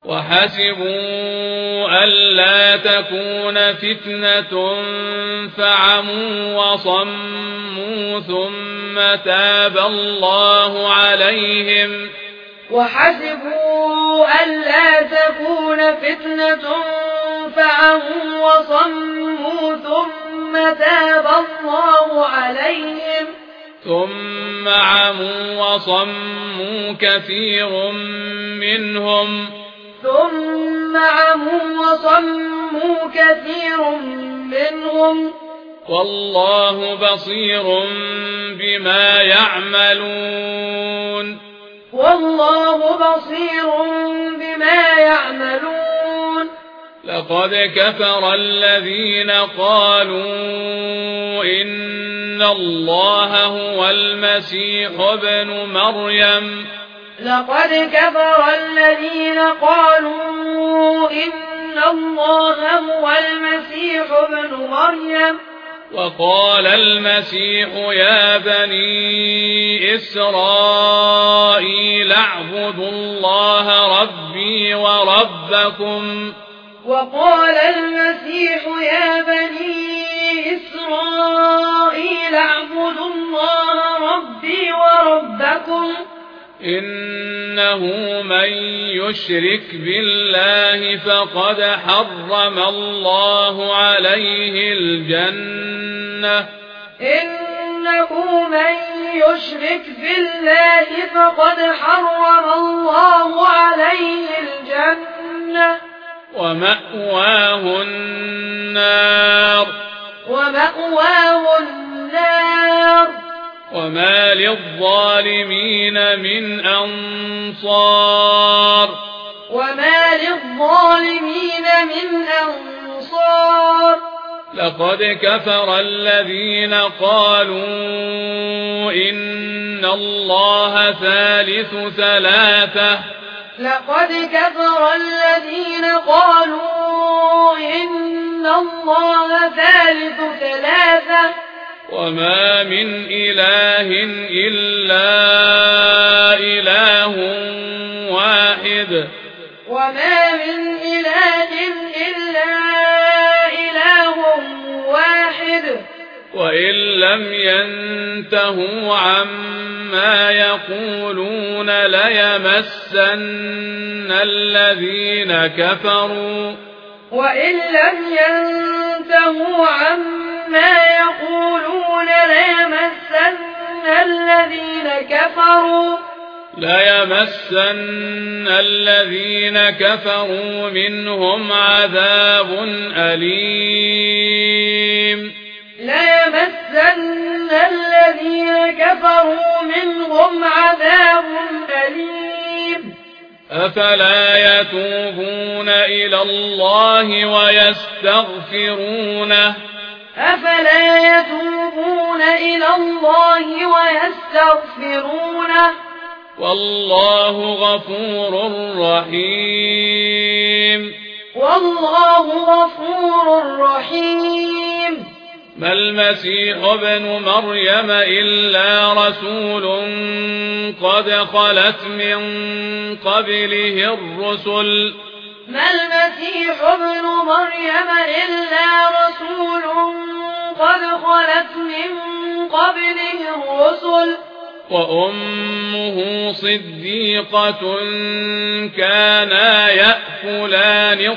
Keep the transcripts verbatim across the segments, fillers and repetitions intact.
وحسبوا ألا تكون فتنة فعموا وصموا ثم تاب الله عليهم وحسبوا ألا تكون فتنة فعموا وصموا ثم تاب الله عليهم ثم عموا وصموا كثير منهم ثم عموا وصموا كثير منهم والله بصير بما يعملون والله بصير بما يعملون لقد كفر الذين قالوا إن الله هو المسيح ابن مريم لقد كفر الذين قالوا إن الله هو المسيح ابن مريم وقال المسيح يا بني إسرائيل اعبدوا الله ربي وربكم وقال المسيح يا بني إسرائيل اعبدوا الله ربي وربكم إنه من يشرك بالله فقد حرم الله عليه الجنة إنه من يشرك بالله فقد حرم الله عليه الجنة ومأواه النار ومأواه النار وما للظالمين من أنصار وما للظالمين من أنصار لقد كفر الذين قالوا إن الله ثالث ثلاثة لقد كفر الذين قالوا إن الله ثالث ثلاثة وما من إله إلا إله واحد وما من إله إلا إله واحد وإن لم ينتهوا عما يقولون ليمسن الذين كفروا وإن لم ينتهوا عما يقولون ليمسن الذين كفروا ليمسن الذين كفروا منهم عذاب أليم ليمسن الذين كفروا منهم عذاب أليم أفلا يتوبون إلى الله ويستغفرونه أفلا يتوبون إلى الله ويستغفرونه والله غفور رحيم والله غفور رحيم ما المسيح ابن مريم إلا رسول قد خلت من قبله الرسل ما المسيح ابن مريم إلا رسول قد خلت من قبله الرسل وأمه صديقة كانا يأكلان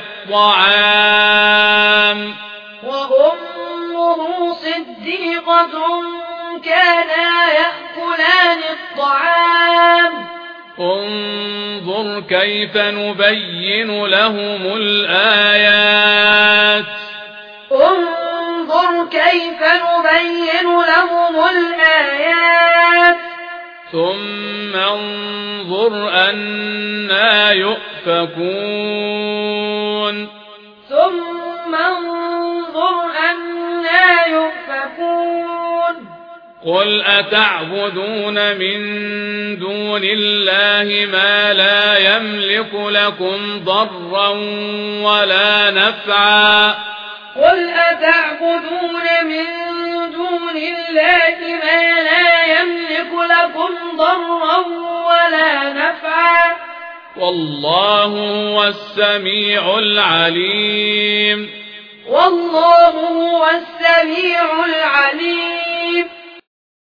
الطعام وأمه صديقة كانا يأكلان الطعام انظر كيف نبين لهم الآيات انظر كيف نبين لهم الآيات ثم انظر أنا يؤفكون ثم انظر أنا يؤفكون قل أتعبدون من دون الله ما لا يملك لكم ضرا ولا نفعا قل أتعبدون من دون الله ما لا يملك لكم ضرا ولا نفعا والله هو السميع العليم والله هو السميع العليم